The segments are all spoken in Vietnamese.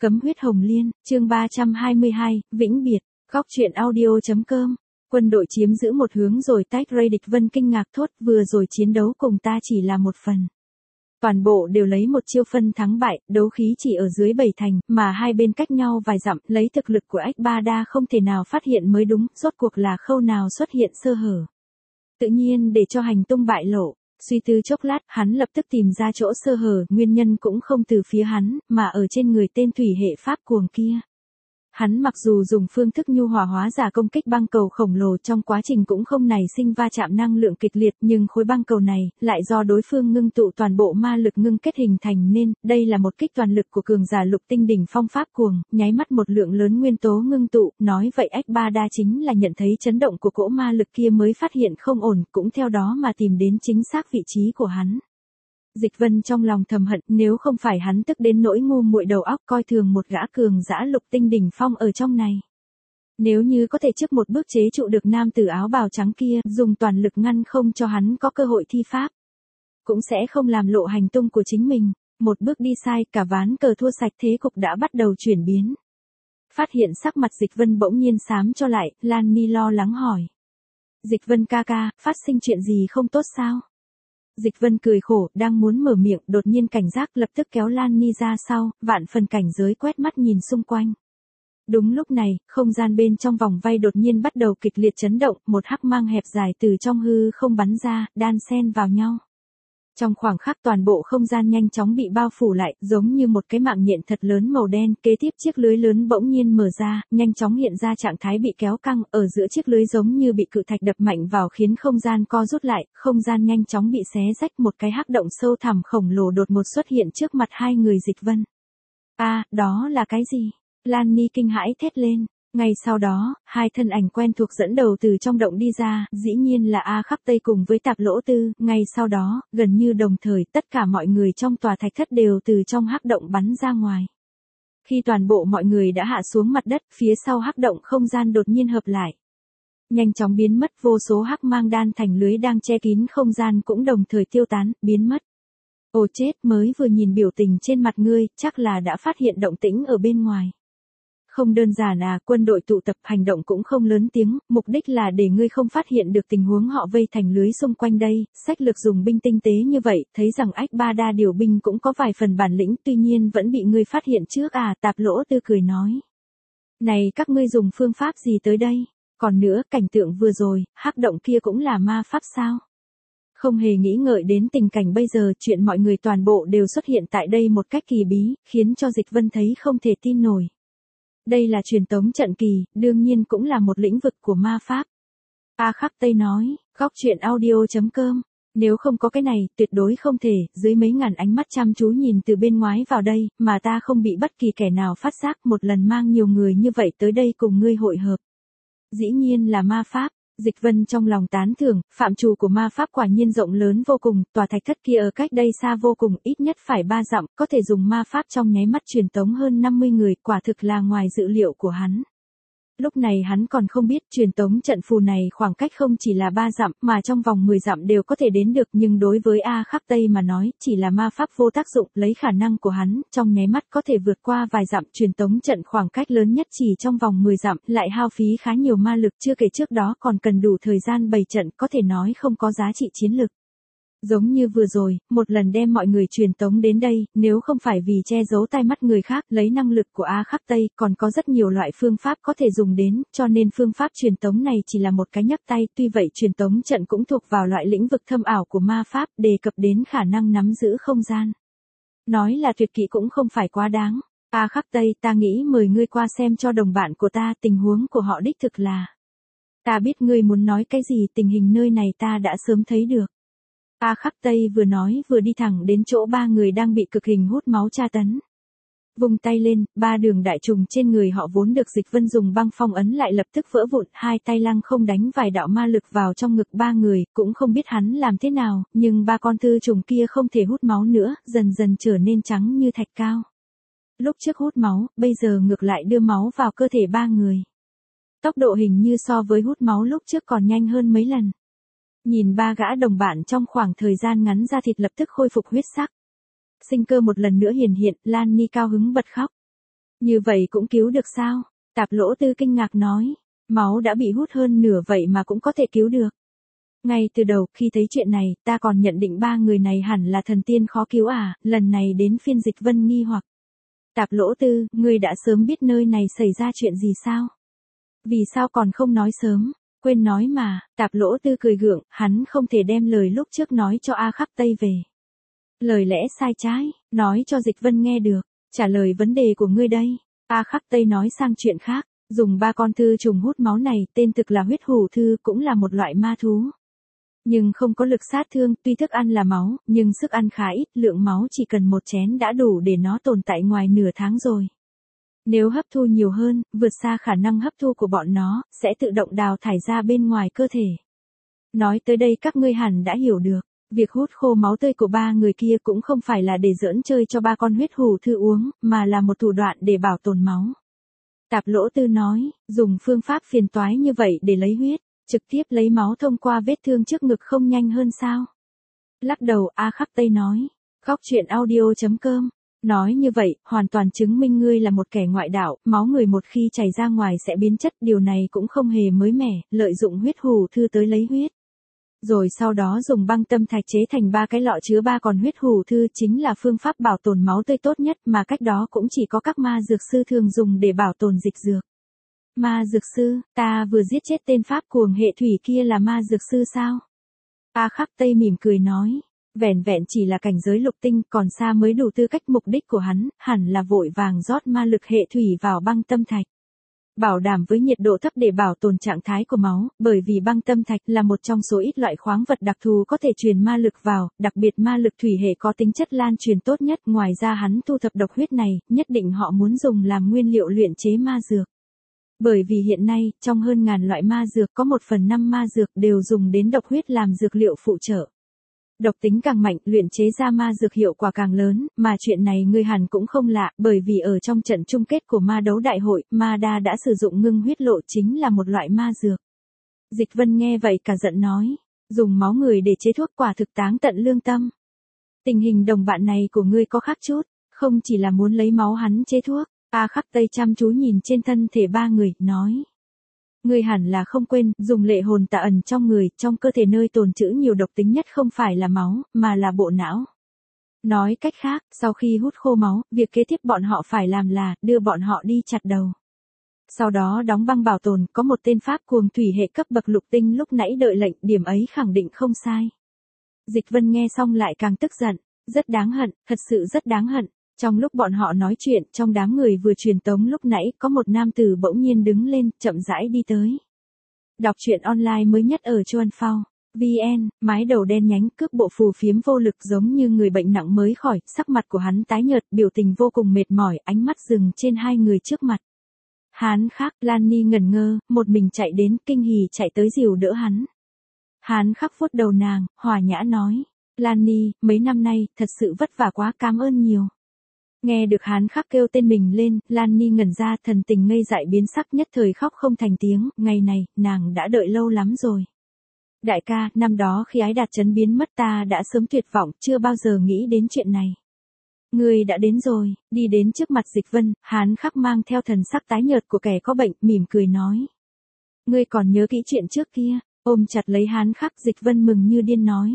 Cấm huyết hồng liên, chương 322, vĩnh biệt, góc truyện audio.com. Quân đội chiếm giữ một hướng rồi tách Ray Địch Vân kinh ngạc thốt, vừa rồi chiến đấu cùng ta chỉ là một phần. Toàn bộ đều lấy một chiêu phân thắng bại, đấu khí chỉ ở dưới 7 thành, mà hai bên cách nhau vài dặm, lấy thực lực của Ách Ba Đa không thể nào phát hiện mới đúng, rốt cuộc là khâu nào xuất hiện sơ hở. Tự nhiên để cho hành tung bại lộ. Suy tư chốc lát, hắn lập tức tìm ra chỗ sơ hở, nguyên nhân cũng không từ phía hắn, mà ở trên người tên thủy hệ pháp cuồng kia. Hắn mặc dù dùng phương thức nhu hòa hóa giả công kích băng cầu khổng lồ, trong quá trình cũng không nảy sinh va chạm năng lượng kịch liệt, nhưng khối băng cầu này lại do đối phương ngưng tụ toàn bộ ma lực ngưng kết hình thành nên, đây là một kích toàn lực của cường giả lục tinh đỉnh phong pháp cuồng, nháy mắt một lượng lớn nguyên tố ngưng tụ, nói vậy Ách Ba Đa chính là nhận thấy chấn động của cỗ ma lực kia mới phát hiện không ổn, cũng theo đó mà tìm đến chính xác vị trí của hắn. Dịch Vân trong lòng thầm hận, nếu không phải hắn tức đến nỗi ngu muội đầu óc coi thường một gã cường giả lục tinh đỉnh phong ở trong này. Nếu như có thể trước một bước chế trụ được nam tử áo bào trắng kia, dùng toàn lực ngăn không cho hắn có cơ hội thi pháp, cũng sẽ không làm lộ hành tung của chính mình. Một bước đi sai, cả ván cờ thua sạch, thế cục đã bắt đầu chuyển biến. Phát hiện sắc mặt Dịch Vân bỗng nhiên xám cho lại, Lan Ni lo lắng hỏi. Dịch Vân ca ca, phát sinh chuyện gì không tốt sao? Dịch Vân cười khổ, đang muốn mở miệng, đột nhiên cảnh giác lập tức kéo Lan Ni ra sau, vạn phần cảnh giới quét mắt nhìn xung quanh. Đúng lúc này, không gian bên trong vòng vây đột nhiên bắt đầu kịch liệt chấn động, một hắc mang hẹp dài từ trong hư không bắn ra, đan xen vào nhau. Trong khoảng khắc toàn bộ không gian nhanh chóng bị bao phủ lại, giống như một cái mạng nhện thật lớn màu đen, kế tiếp chiếc lưới lớn bỗng nhiên mở ra, nhanh chóng hiện ra trạng thái bị kéo căng, ở giữa chiếc lưới giống như bị cự thạch đập mạnh vào khiến không gian co rút lại, không gian nhanh chóng bị xé rách, một cái hắc động sâu thẳm khổng lồ đột ngột xuất hiện trước mặt hai người Dịch Vân. Đó là cái gì? Lan Ni kinh hãi thét lên. Ngay sau đó, hai thân ảnh quen thuộc dẫn đầu từ trong động đi ra, dĩ nhiên là A Khắc Tây cùng với Tạp Lỗ Tư, ngay sau đó, gần như đồng thời, tất cả mọi người trong tòa thạch thất đều từ trong hắc động bắn ra ngoài. Khi toàn bộ mọi người đã hạ xuống mặt đất, phía sau hắc động không gian đột nhiên hợp lại. Nhanh chóng biến mất, vô số hắc mang đan thành lưới đang che kín không gian cũng đồng thời tiêu tán, biến mất. Ồ chết, mới vừa nhìn biểu tình trên mặt ngươi, chắc là đã phát hiện động tĩnh ở bên ngoài. Không đơn giản quân đội tụ tập hành động cũng không lớn tiếng, mục đích là để ngươi không phát hiện được tình huống họ vây thành lưới xung quanh đây, sách lược dùng binh tinh tế như vậy, thấy rằng Ách Ba Đa điều binh cũng có vài phần bản lĩnh, tuy nhiên vẫn bị ngươi phát hiện trước Tạp Lỗ Tư cười nói. Này các ngươi dùng phương pháp gì tới đây? Còn nữa, cảnh tượng vừa rồi, hắc động kia cũng là ma pháp sao? Không hề nghĩ ngợi đến tình cảnh bây giờ, chuyện mọi người toàn bộ đều xuất hiện tại đây một cách kỳ bí, khiến cho Dịch Vân thấy không thể tin nổi. Đây là truyền tống trận kỳ, đương nhiên cũng là một lĩnh vực của ma pháp. A Khắc Tây nói, góc truyện audio.com. Nếu không có cái này, tuyệt đối không thể, dưới mấy ngàn ánh mắt chăm chú nhìn từ bên ngoài vào đây, mà ta không bị bất kỳ kẻ nào phát giác, một lần mang nhiều người như vậy tới đây cùng ngươi hội hợp. Dĩ nhiên là ma pháp. Dịch Vân trong lòng tán thưởng, phạm trù của ma pháp quả nhiên rộng lớn vô cùng, tòa thạch thất kia ở cách đây xa vô cùng, ít nhất phải 3 dặm, có thể dùng ma pháp trong nháy mắt truyền tống hơn 50 người, quả thực là ngoài dự liệu của hắn. Lúc này hắn còn không biết truyền tống trận phù này khoảng cách không chỉ là 3 dặm, mà trong vòng 10 dặm đều có thể đến được, nhưng đối với A Khắc Tây mà nói, chỉ là ma pháp vô tác dụng, lấy khả năng của hắn, trong nháy mắt có thể vượt qua vài dặm, truyền tống trận khoảng cách lớn nhất chỉ trong vòng 10 dặm, lại hao phí khá nhiều ma lực, chưa kể trước đó còn cần đủ thời gian bày trận, có thể nói không có giá trị chiến lược. Giống như vừa rồi, một lần đem mọi người truyền tống đến đây, nếu không phải vì che giấu tai mắt người khác, lấy năng lực của A Khắc Tây, còn có rất nhiều loại phương pháp có thể dùng đến, cho nên phương pháp truyền tống này chỉ là một cái nhắc tay, tuy vậy truyền tống trận cũng thuộc vào loại lĩnh vực thâm ảo của ma pháp, đề cập đến khả năng nắm giữ không gian. Nói là tuyệt kỹ cũng không phải quá đáng. A Khắc Tây, ta nghĩ mời ngươi qua xem cho đồng bạn của ta, tình huống của họ đích thực là. Ta biết ngươi muốn nói cái gì, tình hình nơi này ta đã sớm thấy được. A Khắc Tây vừa nói vừa đi thẳng đến chỗ ba người đang bị cực hình hút máu tra tấn. Vung tay lên, 3 đường đại trùng trên người họ vốn được Dịch Vân dùng băng phong ấn lại lập tức vỡ vụn, hai tay lăng không đánh vài đạo ma lực vào trong ngực ba người, cũng không biết hắn làm thế nào, nhưng 3 con thư trùng kia không thể hút máu nữa, dần dần trở nên trắng như thạch cao. Lúc trước hút máu, bây giờ ngược lại đưa máu vào cơ thể ba người. Tốc độ hình như so với hút máu lúc trước còn nhanh hơn mấy lần. Nhìn 3 gã đồng bạn trong khoảng thời gian ngắn da thịt lập tức khôi phục huyết sắc. Sinh cơ một lần nữa hiển hiện, Lan Ni cao hứng bật khóc. Như vậy cũng cứu được sao? Tạp Lỗ Tư kinh ngạc nói. Máu đã bị hút hơn nửa vậy mà cũng có thể cứu được. Ngay từ đầu khi thấy chuyện này, ta còn nhận định ba người này hẳn là thần tiên khó cứu à, lần này đến phiên Dịch Vân nghi hoặc. Tạp Lỗ Tư, ngươi đã sớm biết nơi này xảy ra chuyện gì sao? Vì sao còn không nói sớm? Quên nói mà, Tạp Lỗ Tư cười gượng, hắn không thể đem lời lúc trước nói cho A Khắc Tây về. Lời lẽ sai trái, nói cho Dịch Vân nghe được, trả lời vấn đề của ngươi đây. A Khắc Tây nói sang chuyện khác, dùng ba con thư trùng hút máu này, tên thực là huyết hủ thư, cũng là một loại ma thú. Nhưng không có lực sát thương, tuy thức ăn là máu, nhưng sức ăn khá ít, lượng máu chỉ cần một chén đã đủ để nó tồn tại ngoài nửa tháng rồi. Nếu hấp thu nhiều hơn, vượt xa khả năng hấp thu của bọn nó, sẽ tự động đào thải ra bên ngoài cơ thể. Nói tới đây các ngươi hẳn đã hiểu được, việc hút khô máu tươi của ba người kia cũng không phải là để giỡn chơi cho ba con huyết hủ thư uống, mà là một thủ đoạn để bảo tồn máu. Tạp Lỗ Tư nói, dùng phương pháp phiền toái như vậy để lấy huyết, trực tiếp lấy máu thông qua vết thương trước ngực không nhanh hơn sao? Lắc đầu, A Khắc Tây nói. Góc truyện audio.com. Nói như vậy, hoàn toàn chứng minh ngươi là một kẻ ngoại đạo, máu người một khi chảy ra ngoài sẽ biến chất, điều này cũng không hề mới mẻ, lợi dụng huyết hủ thư tới lấy huyết. Rồi sau đó dùng băng tâm thạch chế thành ba cái lọ chứa ba con huyết hủ thư chính là phương pháp bảo tồn máu tươi tốt nhất mà cách đó cũng chỉ có các ma dược sư thường dùng để bảo tồn dịch dược. Ma dược sư, ta vừa giết chết tên pháp cuồng hệ thủy kia là ma dược sư sao? A Khắc Tây mỉm cười nói, vẻn vẹn chỉ là cảnh giới lục tinh còn xa mới đủ tư cách, mục đích của hắn, hẳn là vội vàng rót ma lực hệ thủy vào băng tâm thạch. Bảo đảm với nhiệt độ thấp để bảo tồn trạng thái của máu, bởi vì băng tâm thạch là một trong số ít loại khoáng vật đặc thù có thể truyền ma lực vào, đặc biệt ma lực thủy hệ có tính chất lan truyền tốt nhất, ngoài ra hắn thu thập độc huyết này, nhất định họ muốn dùng làm nguyên liệu luyện chế ma dược. Bởi vì hiện nay, trong hơn ngàn loại ma dược có 1/5 ma dược đều dùng đến độc huyết làm dược liệu phụ trợ. Độc tính càng mạnh, luyện chế ra ma dược hiệu quả càng lớn, mà chuyện này ngươi hẳn cũng không lạ, bởi vì ở trong trận chung kết của ma đấu đại hội, Ma Đa đã sử dụng ngưng huyết lộ chính là một loại ma dược. Dịch Vân nghe vậy cả giận nói, dùng máu người để chế thuốc quả thực táng tận lương tâm. Tình hình đồng bạn này của ngươi có khác chút, không chỉ là muốn lấy máu hắn chế thuốc. A Khắc Tây chăm chú nhìn trên thân thể ba người, nói. Ngươi hẳn là không quên, dùng lệ hồn tà ẩn trong người, trong cơ thể nơi tồn trữ nhiều độc tính nhất không phải là máu, mà là bộ não. Nói cách khác, sau khi hút khô máu, việc kế tiếp bọn họ phải làm là, đưa bọn họ đi chặt đầu. Sau đó đóng băng bảo tồn, có một tên pháp cuồng thủy hệ cấp bậc lục tinh lúc nãy đợi lệnh, điểm ấy khẳng định không sai. Dịch Vân nghe xong lại càng tức giận, rất đáng hận, thật sự rất đáng hận. Trong lúc bọn họ nói chuyện, trong đám người vừa truyền tống lúc nãy, có một nam tử bỗng nhiên đứng lên, chậm rãi đi tới. Đọc truyện online mới nhất ở Chuan Phao. VN, mái đầu đen nhánh, cước bộ phù phiếm vô lực giống như người bệnh nặng mới khỏi, sắc mặt của hắn tái nhợt, biểu tình vô cùng mệt mỏi, ánh mắt dừng trên hai người trước mặt. Hán Khắc, Lan Ni ngẩn ngơ, một mình chạy đến, kinh hỉ chạy tới dìu đỡ hắn. Hán Khắc vuốt đầu nàng, hòa nhã nói, Lan Ni, mấy năm nay, thật sự vất vả quá, cảm ơn nhiều. Nghe được Hán Khắc kêu tên mình lên, Lan Ni ngẩn ra, thần tình ngây dại biến sắc, nhất thời khóc không thành tiếng, ngày này, nàng đã đợi lâu lắm rồi. Đại ca, năm đó khi Ái Đạt Trấn biến mất ta đã sớm tuyệt vọng, chưa bao giờ nghĩ đến chuyện này. Ngươi đã đến rồi, đi đến trước mặt Dịch Vân, Hán Khắc mang theo thần sắc tái nhợt của kẻ có bệnh, mỉm cười nói. Ngươi còn nhớ kỹ chuyện trước kia, ôm chặt lấy Hán Khắc, Dịch Vân mừng như điên nói.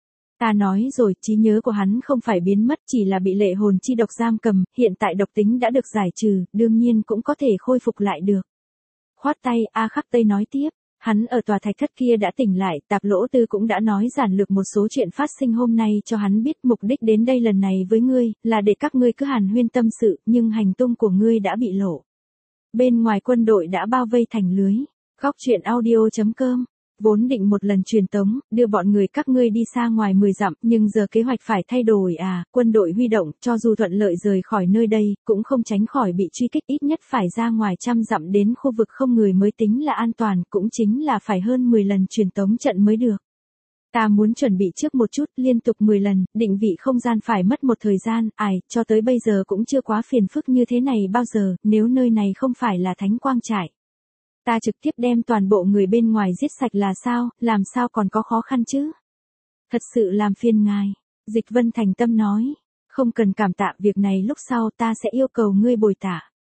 Ta nói rồi, trí nhớ của hắn không phải biến mất, chỉ là bị lệ hồn chi độc giam cầm, hiện tại độc tính đã được giải trừ, đương nhiên cũng có thể khôi phục lại được. Khoát tay, A Khắc Tây nói tiếp, hắn ở tòa thạch thất kia đã tỉnh lại, Tạp Lỗ Tư cũng đã nói giản lược một số chuyện phát sinh hôm nay cho hắn biết, mục đích đến đây lần này với ngươi, là để các ngươi cứ hàn huyên tâm sự, nhưng hành tung của ngươi đã bị lộ. Bên ngoài quân đội đã bao vây thành lưới. Góc truyện audio.com. Vốn định một lần truyền tống, đưa bọn người các ngươi đi xa ngoài 10 dặm, nhưng giờ kế hoạch phải thay đổi à, quân đội huy động, cho dù thuận lợi rời khỏi nơi đây, cũng không tránh khỏi bị truy kích, ít nhất phải ra ngoài 100 dặm đến khu vực không người mới tính là an toàn, cũng chính là phải hơn 10 lần truyền tống trận mới được. Ta muốn chuẩn bị trước một chút, liên tục 10 lần, định vị không gian phải mất một thời gian, cho tới bây giờ cũng chưa quá phiền phức như thế này bao giờ, nếu nơi này không phải là Thánh Quang Trại. Ta trực tiếp đem toàn bộ người bên ngoài giết sạch là sao, làm sao còn có khó khăn chứ? Thật sự làm phiền ngài. Dịch Vân thành tâm nói. Không cần cảm tạ, việc này lúc sau ta sẽ yêu cầu ngươi bồi tạ.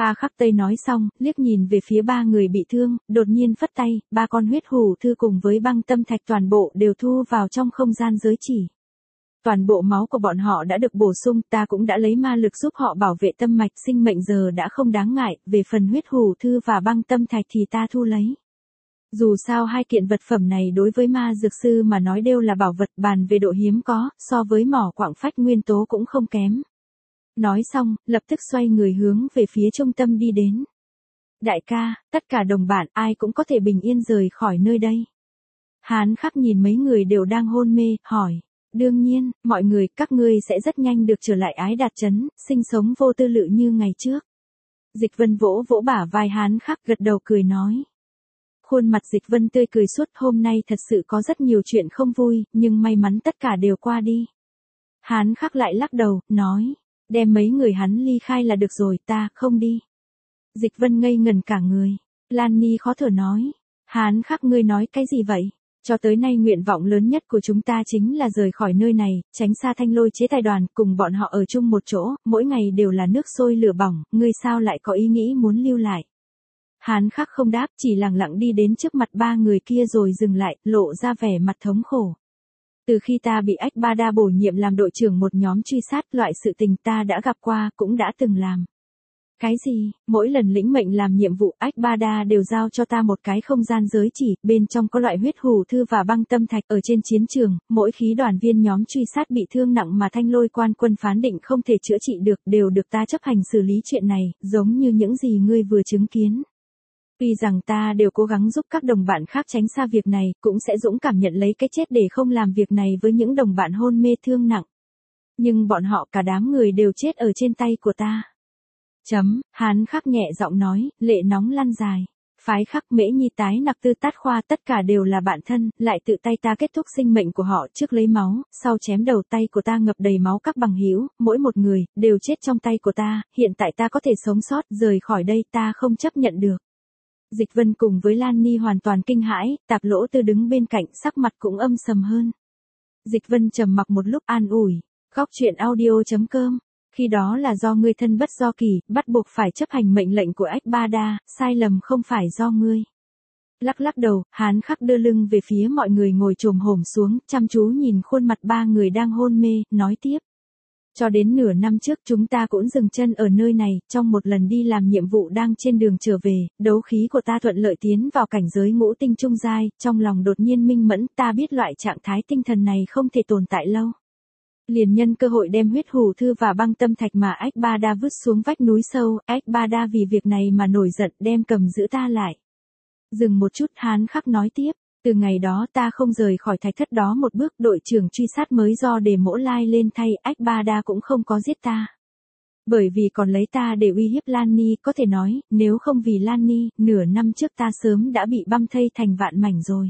A Khắc Tây nói xong, liếc nhìn về phía ba người bị thương, đột nhiên phất tay, ba con huyết hủ thư cùng với băng tâm thạch toàn bộ đều thu vào trong không gian giới chỉ. Toàn bộ máu của bọn họ đã được bổ sung, ta cũng đã lấy ma lực giúp họ bảo vệ tâm mạch, sinh mệnh giờ đã không đáng ngại, về phần huyết hủ thư và băng tâm thạch thì ta thu lấy. Dù sao hai kiện vật phẩm này đối với ma dược sư mà nói đều là bảo vật, bàn về độ hiếm có, so với mỏ quặng phách nguyên tố cũng không kém. Nói xong, lập tức xoay người hướng về phía trung tâm đi đến. Đại ca, tất cả đồng bạn ai cũng có thể bình yên rời khỏi nơi đây. Hán Khắc nhìn mấy người đều đang hôn mê, hỏi. Đương nhiên, mọi người, các ngươi sẽ rất nhanh được trở lại Ái Đạt Trấn, sinh sống vô tư lự như ngày trước. Dịch Vân vỗ vỗ bả vai Hán Khắc, gật đầu cười nói. Khuôn mặt Dịch Vân tươi cười suốt, hôm nay thật sự có rất nhiều chuyện không vui, nhưng may mắn tất cả đều qua đi. Hán Khắc lại lắc đầu, nói. Đem mấy người hắn ly khai là được rồi, ta không đi. Dịch Vân ngây ngẩn cả người. Lan Ni khó thở nói. Hán Khắc, ngươi nói cái gì vậy? Cho tới nay nguyện vọng lớn nhất của chúng ta chính là rời khỏi nơi này, tránh xa Thanh Lôi chế tài đoàn, cùng bọn họ ở chung một chỗ, mỗi ngày đều là nước sôi lửa bỏng, ngươi sao lại có ý nghĩ muốn lưu lại? Hán Khắc không đáp, chỉ lặng lặng đi đến trước mặt ba người kia rồi dừng lại, lộ ra vẻ mặt thống khổ. Từ khi ta bị Ách Ba Đa bổ nhiệm làm đội trưởng một nhóm truy sát, loại sự tình ta đã gặp qua, cũng đã từng làm. Cái gì? Mỗi lần lĩnh mệnh làm nhiệm vụ, Ách Ba Đa đều giao cho ta một cái không gian giới chỉ, bên trong có loại huyết hủ thư và băng tâm thạch. Ở trên chiến trường, mỗi khi đoàn viên nhóm truy sát bị thương nặng mà Thanh Lôi quan quân phán định không thể chữa trị được, đều được ta chấp hành xử lý chuyện này, giống như những gì ngươi vừa chứng kiến. Tuy rằng ta đều cố gắng giúp các đồng bạn khác tránh xa việc này, cũng sẽ dũng cảm nhận lấy cái chết để không làm việc này với những đồng bạn hôn mê thương nặng. Nhưng bọn họ cả đám người đều chết ở trên tay của ta. Hán Khắc nhẹ giọng nói, lệ nóng lăn dài. Phái Khắc, Mễ Nhi, Tái Nặc, Tư Tát Khoa tất cả đều là bạn thân, lại tự tay ta kết thúc sinh mệnh của họ, trước lấy máu, sau chém đầu tay của ta ngập đầy máu các bằng hữu, mỗi một người đều chết trong tay của ta, hiện tại ta có thể sống sót, rời khỏi đây ta không chấp nhận được. Dịch Vân cùng với Lan Ni hoàn toàn kinh hãi, Tạp Lỗ Tư đứng bên cạnh, sắc mặt cũng âm sầm hơn. Dịch Vân trầm mặc một lúc, an ủi. Góc truyện audio.com. Khi đó là do ngươi thân bất do kỳ, bắt buộc phải chấp hành mệnh lệnh của Ách Ba Đa, sai lầm không phải do ngươi. Lắc lắc đầu, Hán Khắc đưa lưng về phía mọi người ngồi chồm hổm xuống, chăm chú nhìn khuôn mặt ba người đang hôn mê, nói tiếp. Cho đến nửa năm trước chúng ta cũng dừng chân ở nơi này, trong một lần đi làm nhiệm vụ đang trên đường trở về, đấu khí của ta thuận lợi tiến vào cảnh giới ngũ tinh trung giai, trong lòng đột nhiên minh mẫn, ta biết loại trạng thái tinh thần này không thể tồn tại lâu. Liền nhân cơ hội đem huyết hủ thư và băng tâm thạch mà Ách Ba Đa vứt xuống vách núi sâu, Ách Ba Đa vì việc này mà nổi giận, đem cầm giữ ta lại. Dừng một chút, Hán Khắc nói tiếp. Từ ngày đó ta không rời khỏi thạch thất đó một bước, đội trưởng truy sát mới do Đề Mỗ Lai lên thay, Ách Ba Đa cũng không có giết ta. Bởi vì còn lấy ta để uy hiếp Lan Ni, có thể nói, nếu không vì Lan Ni, nửa năm trước ta sớm đã bị băm thây thành vạn mảnh rồi.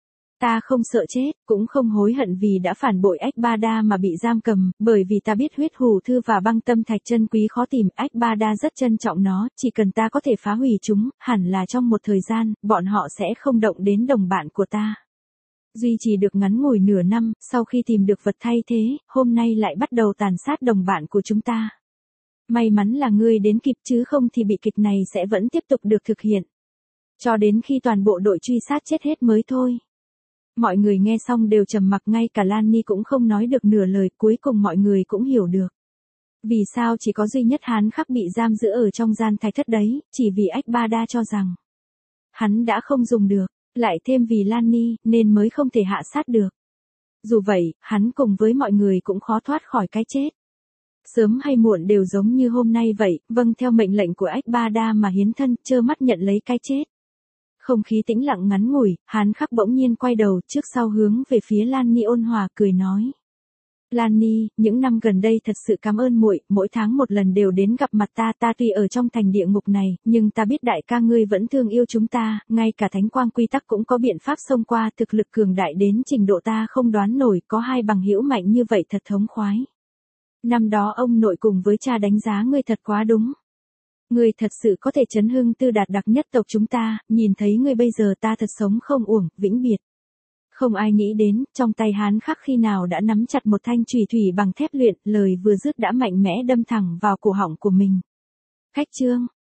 Ta không sợ chết, cũng không hối hận vì đã phản bội Ách Ba Đa mà bị giam cầm, bởi vì ta biết huyết hủ thư và băng tâm thạch chân quý khó tìm, Ách Ba Đa rất trân trọng nó, chỉ cần ta có thể phá hủy chúng, hẳn là trong một thời gian, bọn họ sẽ không động đến đồng bạn của ta. Duy trì được ngắn ngủi nửa năm, sau khi tìm được vật thay thế, hôm nay lại bắt đầu tàn sát đồng bạn của chúng ta. May mắn là ngươi đến kịp, chứ không thì bị kịch này sẽ vẫn tiếp tục được thực hiện. Cho đến khi toàn bộ đội truy sát chết hết mới thôi. Mọi người nghe xong đều trầm mặc, ngay cả Lan Ni cũng không nói được nửa lời, cuối cùng mọi người cũng hiểu được. Vì sao chỉ có duy nhất Hán Khắc bị giam giữ ở trong gian thạch thất đấy, chỉ vì Ách Ba Đa cho rằng hắn đã không dùng được, lại thêm vì Lan Ni, nên mới không thể hạ sát được. Dù vậy, hắn cùng với mọi người cũng khó thoát khỏi cái chết. Sớm hay muộn đều giống như hôm nay vậy, vâng theo mệnh lệnh của Ách Ba Đa mà hiến thân, trơ mắt nhận lấy cái chết. Không khí tĩnh lặng ngắn ngủi, Hán Khắc bỗng nhiên quay đầu trước sau hướng về phía Lan Ni ôn hòa cười nói. Lan Ni, những năm gần đây thật sự cảm ơn muội, mỗi tháng một lần đều đến gặp mặt ta, ta tuy ở trong thành địa ngục này, nhưng ta biết đại ca ngươi vẫn thương yêu chúng ta, ngay cả thánh quang quy tắc cũng có biện pháp xông qua, thực lực cường đại đến trình độ ta không đoán nổi, có hai bằng hữu mạnh như vậy thật thống khoái. Năm đó ông nội cùng với cha đánh giá ngươi thật quá đúng. Ngươi thật sự có thể chấn hưng tư đạt đặc nhất tộc chúng ta, nhìn thấy ngươi bây giờ ta thật sống không uổng, vĩnh biệt. Không ai nghĩ đến, trong tay Hán Khắc khi nào đã nắm chặt một thanh chùy thủy bằng thép luyện, lời vừa dứt đã mạnh mẽ đâm thẳng vào cổ họng của mình. Khách trương,